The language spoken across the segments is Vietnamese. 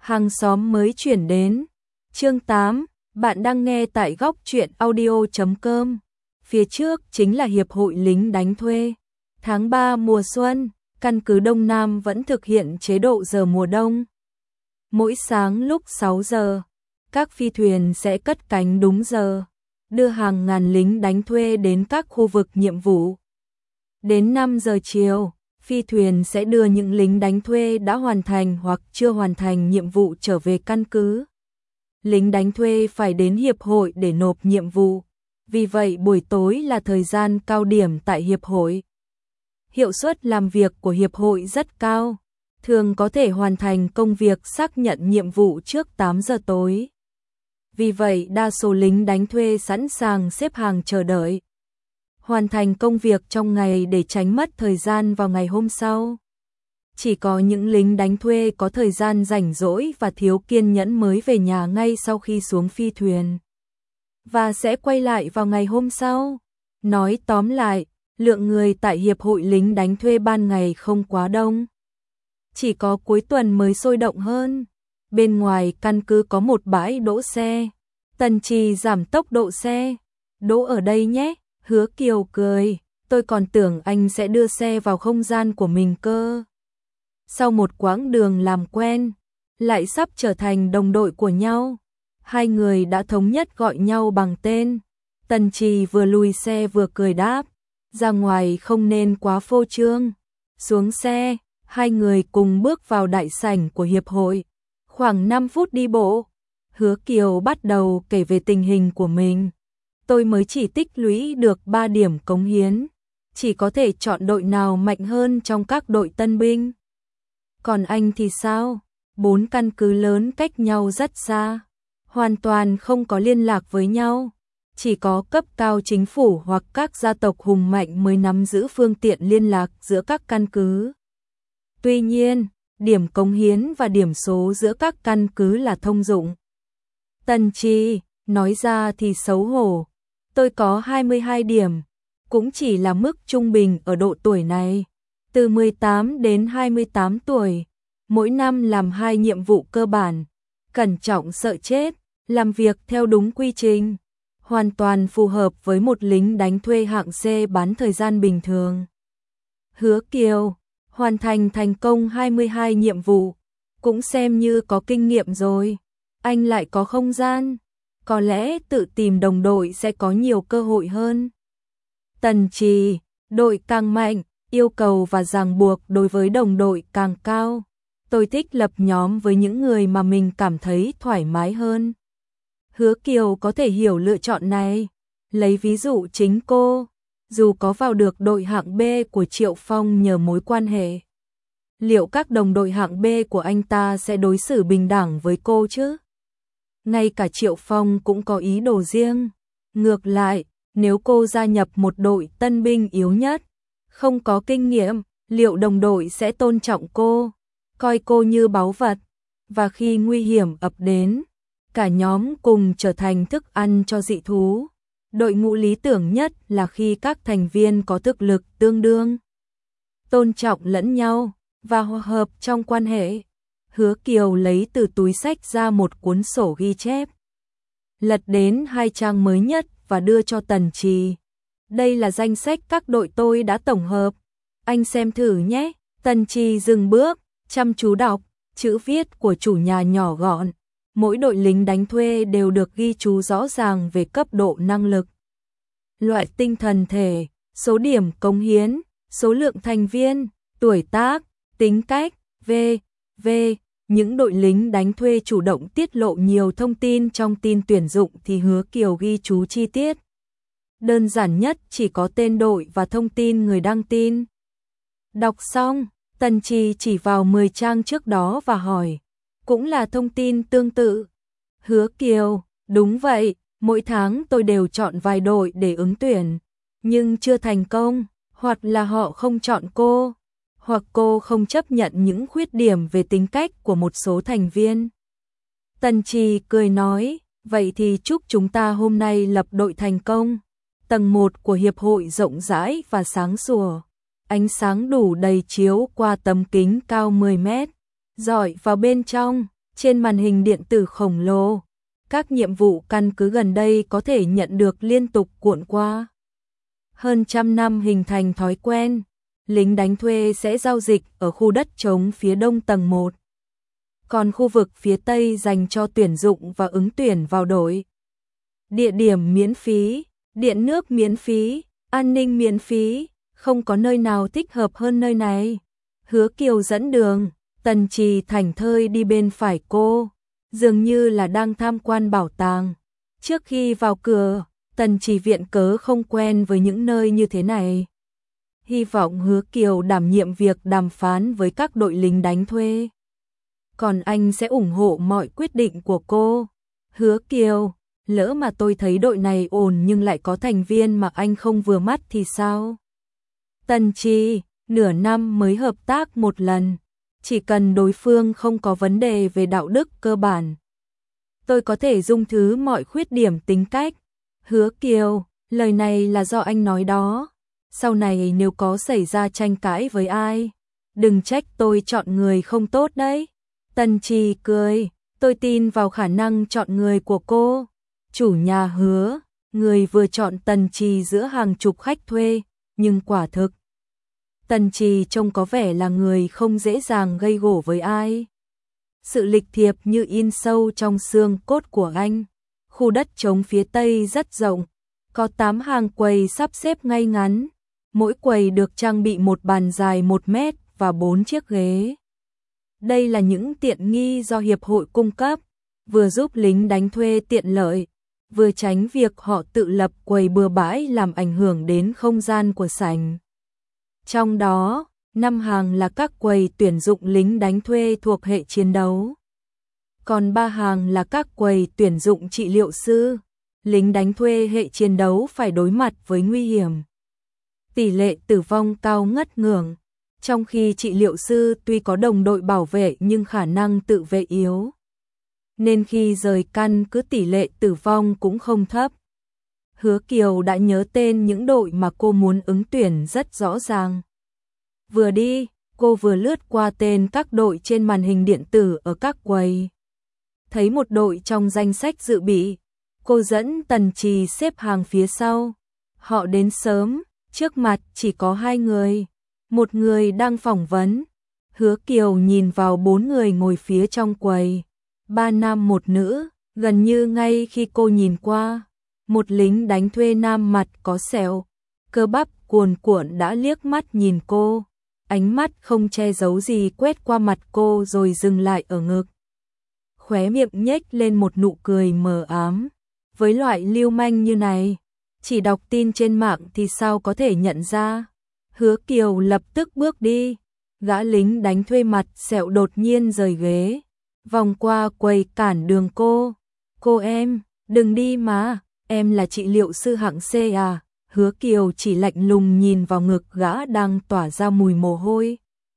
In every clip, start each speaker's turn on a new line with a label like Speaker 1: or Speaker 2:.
Speaker 1: Hàng xóm mới chuyển đến. Chương 8, bạn đang nghe tại góc truyện audio.com. Phía trước chính là Hiệp hội lính đánh thuê. Tháng 3 mùa xuân, căn cứ Đông Nam vẫn thực hiện chế độ giờ mùa đông. Mỗi sáng lúc 6 giờ, các phi thuyền sẽ cất cánh đúng giờ, đưa hàng ngàn lính đánh thuê đến các khu vực nhiệm vụ. Đến 5 giờ chiều, phi thuyền sẽ đưa những lính đánh thuê đã hoàn thành hoặc chưa hoàn thành nhiệm vụ trở về căn cứ. Lính đánh thuê phải đến hiệp hội để nộp nhiệm vụ, vì vậy buổi tối là thời gian cao điểm tại hiệp hội. Hiệu suất làm việc của hiệp hội rất cao, thường có thể hoàn thành công việc xác nhận nhiệm vụ trước 8 giờ tối. Vì vậy đa số lính đánh thuê sẵn sàng xếp hàng chờ đợi, hoàn thành công việc trong ngày để tránh mất thời gian vào ngày hôm sau. Chỉ có những lính đánh thuê có thời gian rảnh rỗi và thiếu kiên nhẫn mới về nhà ngay sau khi xuống phi thuyền, và sẽ quay lại vào ngày hôm sau. Nói tóm lại, lượng người tại hiệp hội lính đánh thuê ban ngày không quá đông, chỉ có cuối tuần mới sôi động hơn. Bên ngoài căn cứ có một bãi đỗ xe. Tần Trì giảm tốc độ xe. Đỗ ở đây nhé. Hứa Kiều cười, tôi còn tưởng anh sẽ đưa xe vào không gian của mình cơ. Sau một quãng đường làm quen, lại sắp trở thành đồng đội của nhau, hai người đã thống nhất gọi nhau bằng tên. Tần Trì vừa lùi xe vừa cười đáp, ra ngoài không nên quá phô trương. Xuống xe, hai người cùng bước vào đại sảnh của hiệp hội. Khoảng 5 phút đi bộ, Hứa Kiều bắt đầu kể về tình hình của mình. Tôi mới chỉ tích lũy được 3 điểm cống hiến, chỉ có thể chọn đội nào mạnh hơn trong các đội tân binh. Còn anh thì sao? 4 căn cứ lớn cách nhau rất xa, hoàn toàn không có liên lạc với nhau. Chỉ có cấp cao chính phủ hoặc các gia tộc hùng mạnh mới nắm giữ phương tiện liên lạc giữa các căn cứ. Tuy nhiên, điểm cống hiến và điểm số giữa các căn cứ là thông dụng. Tần Trì nói ra thì xấu hổ. Tôi có 22 điểm, cũng chỉ là mức trung bình ở độ tuổi này. Từ 18 đến 28 tuổi, mỗi năm làm 2 nhiệm vụ cơ bản, cẩn trọng sợ chết, làm việc theo đúng quy trình, hoàn toàn phù hợp với một lính đánh thuê hạng C bán thời gian bình thường. Hứa Kiều, hoàn thành thành công 22 nhiệm vụ, cũng xem như có kinh nghiệm rồi. Anh lại có không gian, có lẽ tự tìm đồng đội sẽ có nhiều cơ hội hơn. Tần Trì, đội càng mạnh, yêu cầu và ràng buộc đối với đồng đội càng cao. Tôi thích lập nhóm với những người mà mình cảm thấy thoải mái hơn. Hứa Kiều có thể hiểu lựa chọn này. Lấy ví dụ chính cô, dù có vào được đội hạng B của Triệu Phong nhờ mối quan hệ, liệu các đồng đội hạng B của anh ta sẽ đối xử bình đẳng với cô chứ? Ngay cả Triệu Phong cũng có ý đồ riêng. Ngược lại, nếu cô gia nhập một đội tân binh yếu nhất, không có kinh nghiệm, liệu đồng đội sẽ tôn trọng cô, coi cô như báu vật, và khi nguy hiểm ập đến, cả nhóm cùng trở thành thức ăn cho dị thú. Đội ngũ lý tưởng nhất là khi các thành viên có thực lực tương đương, tôn trọng lẫn nhau và hòa hợp trong quan hệ. Hứa Kiều lấy từ túi sách ra một cuốn sổ ghi chép, lật đến 2 trang mới nhất và đưa cho Tần Trì. Đây là danh sách các đội tôi đã tổng hợp, anh xem thử nhé. Tần Trì dừng bước, chăm chú đọc, chữ viết của chủ nhà nhỏ gọn. Mỗi đội lính đánh thuê đều được ghi chú rõ ràng về cấp độ năng lực, loại tinh thần thể, số điểm cống hiến, số lượng thành viên, tuổi tác, tính cách, v.v. Những đội lính đánh thuê chủ động tiết lộ nhiều thông tin trong tin tuyển dụng thì Hứa Kiều ghi chú chi tiết. Đơn giản nhất chỉ có tên đội và thông tin người đăng tin. Đọc xong, Tần Trì chỉ vào 10 trang trước đó và hỏi, cũng là thông tin tương tự? Hứa Kiều, đúng vậy, mỗi tháng tôi đều chọn vài đội để ứng tuyển, nhưng chưa thành công, hoặc là họ không chọn cô, hoặc cô không chấp nhận những khuyết điểm về tính cách của một số thành viên. Tần Trì cười nói, vậy thì chúc chúng ta hôm nay lập đội thành công. Tầng 1 của hiệp hội rộng rãi và sáng sủa, ánh sáng đủ đầy chiếu qua tấm kính cao 10 mét, rọi vào bên trong, Trên màn hình điện tử khổng lồ, các nhiệm vụ căn cứ gần đây có thể nhận được liên tục cuộn qua. Hơn trăm năm hình thành thói quen, lính đánh thuê sẽ giao dịch ở khu đất trống phía đông tầng 1. Còn khu vực phía tây dành cho tuyển dụng và ứng tuyển vào đội. Địa điểm miễn phí, điện nước miễn phí, an ninh miễn phí, không có nơi nào thích hợp hơn nơi này. Hứa Kiều dẫn đường, Tần Trì thảnh thơi đi bên phải cô, dường như là đang tham quan bảo tàng. Trước khi vào cửa, Tần Trì viện cớ không quen với những nơi như thế này. Hy vọng Hứa Kiều đảm nhiệm việc đàm phán với các đội lính đánh thuê. Còn anh sẽ ủng hộ mọi quyết định của cô. Hứa Kiều, lỡ mà tôi thấy đội này ổn nhưng lại có thành viên mà anh không vừa mắt thì sao? Tần Trì, nửa năm mới hợp tác một lần. Chỉ cần đối phương không có vấn đề về đạo đức cơ bản, tôi có thể dung thứ mọi khuyết điểm tính cách. Hứa Kiều, lời này là do anh nói đó. Sau này nếu có xảy ra tranh cãi với ai, đừng trách tôi chọn người không tốt đấy. Tần Trì cười, tôi tin vào khả năng chọn người của cô. Chủ nhà Hứa, người vừa chọn Tần Trì giữa hàng chục khách thuê, nhưng quả thực Tần Trì trông có vẻ là người không dễ dàng gây gổ với ai. Sự lịch thiệp như in sâu trong xương cốt của anh. Khu đất trống phía tây rất rộng, có 8 hàng quầy sắp xếp ngay ngắn. Mỗi quầy được trang bị một bàn dài 1 mét và 4 chiếc ghế. Đây là những tiện nghi do hiệp hội cung cấp, vừa giúp lính đánh thuê tiện lợi, vừa tránh việc họ tự lập quầy bừa bãi làm ảnh hưởng đến không gian của sảnh. Trong đó, 5 hàng là các quầy tuyển dụng lính đánh thuê thuộc hệ chiến đấu. Còn 3 hàng là các quầy tuyển dụng trị liệu sư. Lính đánh thuê hệ chiến đấu phải đối mặt với nguy hiểm. Tỷ lệ tử vong cao ngất ngưỡng, trong khi trị liệu sư tuy có đồng đội bảo vệ nhưng khả năng tự vệ yếu. Nên khi rời căn cứ tỷ lệ tử vong cũng không thấp. Hứa Kiều đã nhớ tên những đội mà cô muốn ứng tuyển rất rõ ràng. Vừa đi, cô vừa lướt qua tên các đội trên màn hình điện tử ở các quầy. Thấy một đội trong danh sách dự bị, cô dẫn Tần Trì xếp hàng phía sau. Họ đến sớm, trước mặt chỉ có 2 người. Một người đang phỏng vấn. Hứa Kiều nhìn vào 4 người ngồi phía trong quầy. 3 nam 1 nữ, gần như ngay khi cô nhìn qua, một lính đánh thuê nam mặt có sẹo, cơ bắp cuồn cuộn đã liếc mắt nhìn cô. Ánh mắt không che giấu gì quét qua mặt cô rồi dừng lại ở ngực. Khóe miệng nhếch lên một nụ cười mờ ám. Với loại lưu manh như này, chỉ đọc tin trên mạng thì sao có thể nhận ra. Hứa Kiều lập tức bước đi. Gã lính đánh thuê mặt sẹo đột nhiên rời ghế, vòng qua quầy cản đường cô. Cô em, đừng đi mà, em là trị liệu sư hạng C à? Hứa Kiều chỉ lạnh lùng nhìn vào ngực gã đang tỏa ra mùi mồ hôi.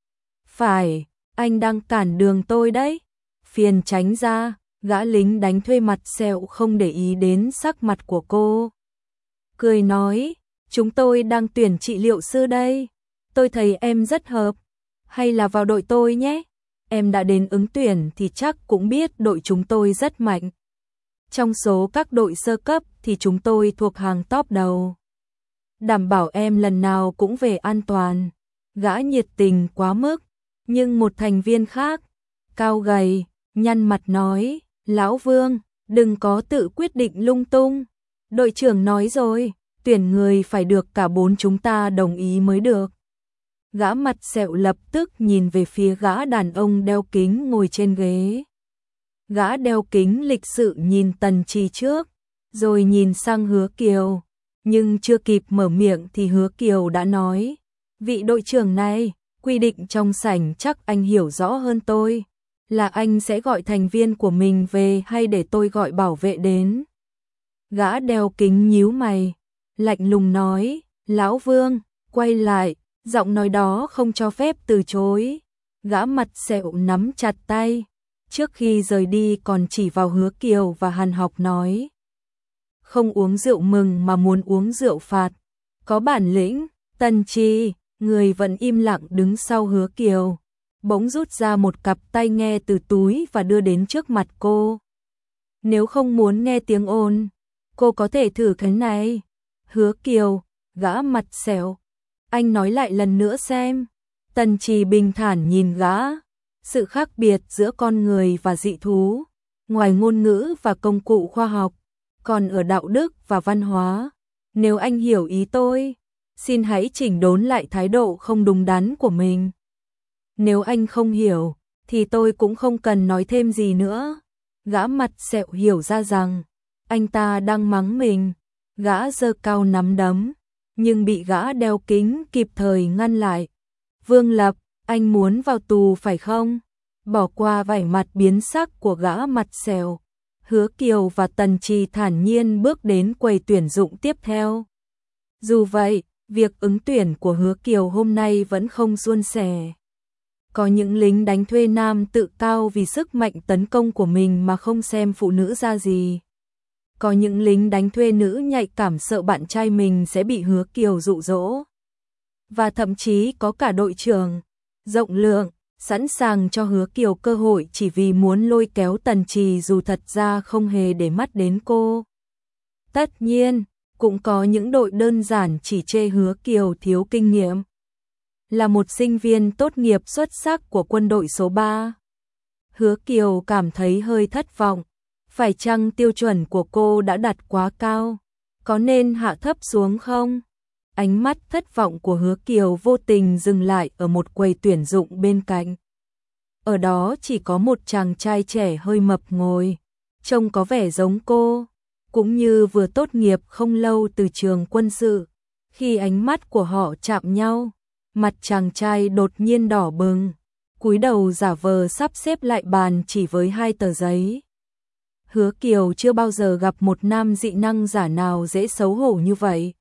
Speaker 1: Phải, anh đang cản đường tôi đấy. Phiền tránh ra. Gã lính đánh thuê mặt sẹo không để ý đến sắc mặt của cô. Cười nói, chúng tôi đang tuyển trị liệu sư đây. Tôi thấy em rất hợp. Hay là vào đội tôi nhé. Em đã đến ứng tuyển thì chắc cũng biết đội chúng tôi rất mạnh. Trong số các đội sơ cấp thì chúng tôi thuộc hàng top đầu. Đảm bảo em lần nào cũng về an toàn. Gã nhiệt tình quá mức. Nhưng một thành viên khác, cao gầy, nhăn mặt nói, Lão Vương, đừng có tự quyết định lung tung. Đội trưởng nói rồi, tuyển người phải được cả 4 chúng ta đồng ý mới được. Gã mặt sẹo lập tức nhìn về phía gã đàn ông đeo kính ngồi trên ghế. Gã đeo kính lịch sự nhìn Tần Trì trước, rồi nhìn sang Hứa Kiều. Nhưng chưa kịp mở miệng thì Hứa Kiều đã nói, vị đội trưởng này, quy định trong sảnh chắc anh hiểu rõ hơn tôi. Là anh sẽ gọi thành viên của mình về hay để tôi gọi bảo vệ đến? Gã đeo kính nhíu mày, lạnh lùng nói, Lão Vương, quay lại, giọng nói đó không cho phép từ chối. Gã mặt sẹo nắm chặt tay, trước khi rời đi còn chỉ vào Hứa Kiều và hằn học nói. Không uống rượu mừng mà muốn uống rượu phạt. Có bản lĩnh. Tần Trì, người vẫn im lặng đứng sau Hứa Kiều, bỗng rút ra một cặp tai nghe từ túi và đưa đến trước mặt cô. Nếu không muốn nghe tiếng ồn, cô có thể thử cái này. Hứa Kiều, gã mặt xẻo. Anh nói lại lần nữa xem. Tần Trì bình thản nhìn gã. Sự khác biệt giữa con người và dị thú, ngoài ngôn ngữ và công cụ khoa học, còn ở đạo đức và văn hóa. Nếu anh hiểu ý tôi, xin hãy chỉnh đốn lại thái độ không đúng đắn của mình. Nếu anh không hiểu, thì tôi cũng không cần nói thêm gì nữa. Gã mặt sẹo hiểu ra rằng anh ta đang mắng mình. Gã giơ cao nắm đấm, nhưng bị gã đeo kính kịp thời ngăn lại. Vương Lập, anh muốn vào tù phải không? Bỏ qua vẻ mặt biến sắc của gã mặt sẹo, Hứa Kiều và Tần Trì thản nhiên bước đến quầy tuyển dụng tiếp theo. Dù vậy, việc ứng tuyển của Hứa Kiều hôm nay vẫn không suôn sẻ. Có những lính đánh thuê nam tự cao vì sức mạnh tấn công của mình mà không xem phụ nữ ra gì. Có những lính đánh thuê nữ nhạy cảm sợ bạn trai mình sẽ bị Hứa Kiều dụ dỗ. Và thậm chí có cả đội trưởng rộng lượng, sẵn sàng cho Hứa Kiều cơ hội chỉ vì muốn lôi kéo Tần Trì dù thật ra không hề để mắt đến cô. Tất nhiên, cũng có những đội đơn giản chỉ chê Hứa Kiều thiếu kinh nghiệm. Là một sinh viên tốt nghiệp xuất sắc của quân đội số 3. Hứa Kiều cảm thấy hơi thất vọng. Phải chăng tiêu chuẩn của cô đã đặt quá cao? Có nên hạ thấp xuống không? Ánh mắt thất vọng của Hứa Kiều vô tình dừng lại ở một quầy tuyển dụng bên cạnh. Ở đó chỉ có một chàng trai trẻ hơi mập ngồi, trông có vẻ giống cô, cũng như vừa tốt nghiệp không lâu từ trường quân sự. Khi ánh mắt của họ chạm nhau, mặt chàng trai đột nhiên đỏ bừng, cúi đầu giả vờ sắp xếp lại bàn chỉ với 2 tờ giấy. Hứa Kiều chưa bao giờ gặp một nam dị năng giả nào dễ xấu hổ như vậy.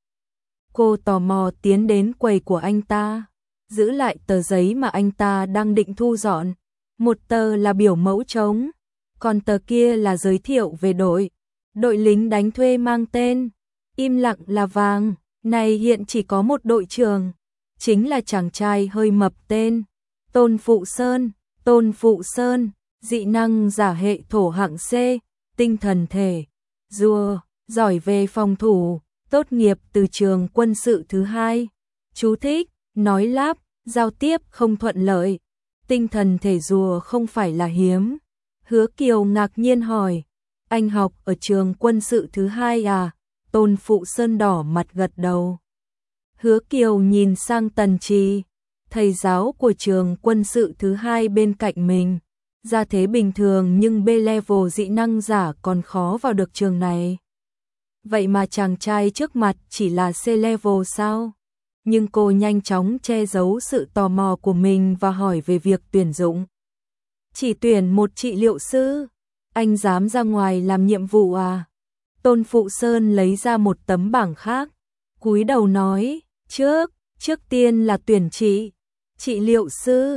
Speaker 1: Cô tò mò tiến đến quầy của anh ta, giữ lại tờ giấy mà anh ta đang định thu dọn. Một tờ là biểu mẫu trống, còn tờ kia là giới thiệu về đội lính đánh thuê mang tên Im Lặng Là Vàng. Này hiện chỉ có một đội trưởng, chính là chàng trai hơi mập tên Tôn Phụ Sơn. Tôn Phụ Sơn, dị năng giả hệ thổ hạng C, tinh thần thể, rùa, giỏi về phòng thủ, tốt nghiệp từ trường quân sự thứ 2. Chú thích, nói lắp, giao tiếp không thuận lợi. Tinh thần thể rùa không phải là hiếm. Hứa Kiều ngạc nhiên hỏi, anh học ở trường quân sự thứ 2 à? Tôn Phụ Sơn đỏ mặt gật đầu. Hứa Kiều nhìn sang Tần Trì, thầy giáo của trường quân sự thứ 2 bên cạnh mình. Gia thế bình thường nhưng B-level dị năng giả còn khó vào được trường này. Vậy mà chàng trai trước mặt chỉ là C-level sao? Nhưng cô nhanh chóng che giấu sự tò mò của mình và hỏi về việc tuyển dụng. Chỉ tuyển một trị liệu sư, anh dám ra ngoài làm nhiệm vụ à? Tôn Phụ Sơn lấy ra một tấm bảng khác, cúi đầu nói, trước tiên là tuyển trị liệu sư,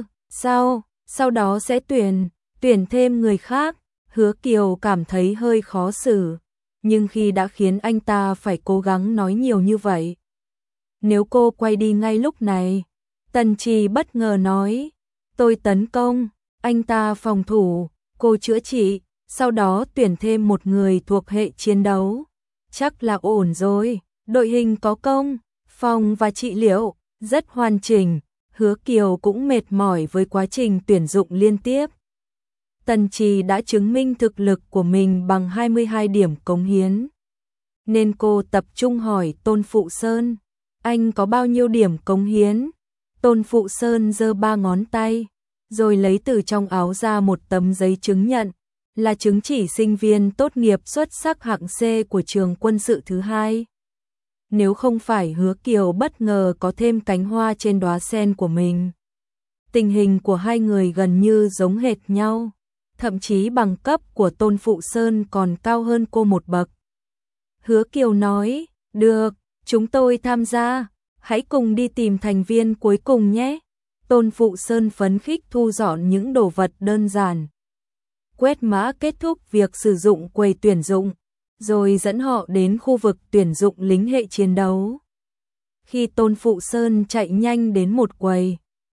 Speaker 1: sau đó sẽ tuyển thêm người khác. Hứa Kiều cảm thấy hơi khó xử, nhưng khi đã khiến anh ta phải cố gắng nói nhiều như vậy. Nếu cô quay đi ngay lúc này, Tần Trì bất ngờ nói, tôi tấn công, anh ta phòng thủ, cô chữa trị, sau đó tuyển thêm một người thuộc hệ chiến đấu. Chắc là ổn rồi, đội hình có công, phòng và trị liệu, rất hoàn chỉnh. Hứa Kiều cũng mệt mỏi với quá trình tuyển dụng liên tiếp. Tần Trì đã chứng minh thực lực của mình bằng 22 điểm cống hiến. Nên cô tập trung hỏi Tôn Phụ Sơn, anh có bao nhiêu điểm cống hiến? Tôn Phụ Sơn giơ 3 ngón tay, rồi lấy từ trong áo ra một tấm giấy chứng nhận, là chứng chỉ sinh viên tốt nghiệp xuất sắc hạng C của trường quân sự thứ 2. Nếu không phải Hứa Kiều bất ngờ có thêm cánh hoa trên đóa sen của mình. Tình hình của hai người gần như giống hệt nhau, thậm chí bằng cấp của Tôn Phụ Sơn còn cao hơn cô một bậc. Hứa Kiều nói, được, chúng tôi tham gia, hãy cùng đi tìm thành viên cuối cùng nhé. Tôn Phụ Sơn phấn khích thu dọn những đồ vật đơn giản. Quét mã kết thúc việc sử dụng quầy tuyển dụng, rồi dẫn họ đến khu vực tuyển dụng lính hệ chiến đấu. Khi Tôn Phụ Sơn chạy nhanh đến một quầy,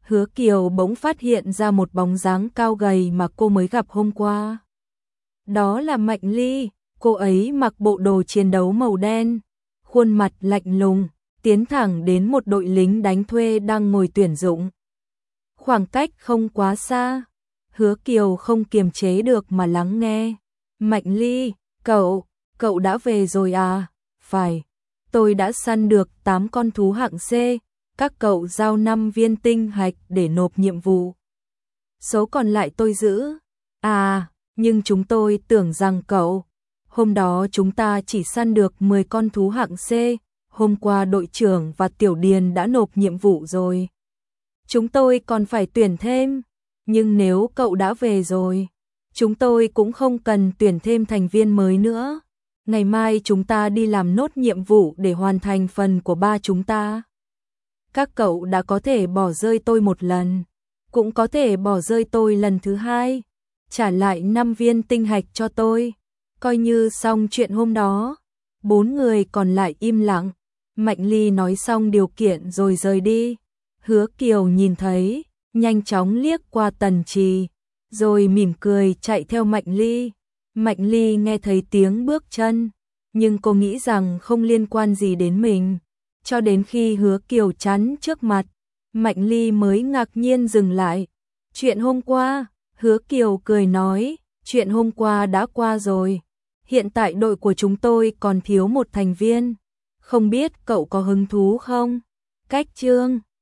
Speaker 1: Hứa Kiều bỗng phát hiện ra một bóng dáng cao gầy mà cô mới gặp hôm qua. Đó là Mạnh Ly, cô ấy mặc bộ đồ chiến đấu màu đen, khuôn mặt lạnh lùng, tiến thẳng đến một đội lính đánh thuê đang ngồi tuyển dụng. Khoảng cách không quá xa, Hứa Kiều không kiềm chế được mà lắng nghe. Mạnh Ly, cậu đã về rồi à? Phải, tôi đã săn được 8 con thú hạng C, các cậu giao 5 viên tinh hạch để nộp nhiệm vụ. Số còn lại tôi giữ. À, nhưng chúng tôi tưởng rằng hôm đó chúng ta chỉ săn được 10 con thú hạng C, hôm qua đội trưởng và Tiểu Điền đã nộp nhiệm vụ rồi. Chúng tôi còn phải tuyển thêm, nhưng nếu cậu đã về rồi, chúng tôi cũng không cần tuyển thêm thành viên mới nữa. Ngày mai chúng ta đi làm nốt nhiệm vụ để hoàn thành phần của ba chúng ta. Các cậu đã có thể bỏ rơi tôi một lần, cũng có thể bỏ rơi tôi lần thứ hai, trả lại 5 viên tinh hạch cho tôi, coi như xong chuyện hôm đó. 4 người còn lại im lặng. Mạnh Ly nói xong điều kiện rồi rời đi. Hứa Kiều nhìn thấy, nhanh chóng liếc qua Tần Trì, rồi mỉm cười chạy theo Mạnh Ly. Mạnh Ly nghe thấy tiếng bước chân, nhưng cô nghĩ rằng không liên quan gì đến mình. Cho đến khi Hứa Kiều chắn trước mặt, Mạnh Ly mới ngạc nhiên dừng lại. Chuyện hôm qua, Hứa Kiều cười nói, chuyện hôm qua đã qua rồi. Hiện tại đội của chúng tôi còn thiếu một thành viên. Không biết cậu có hứng thú không? Cách chương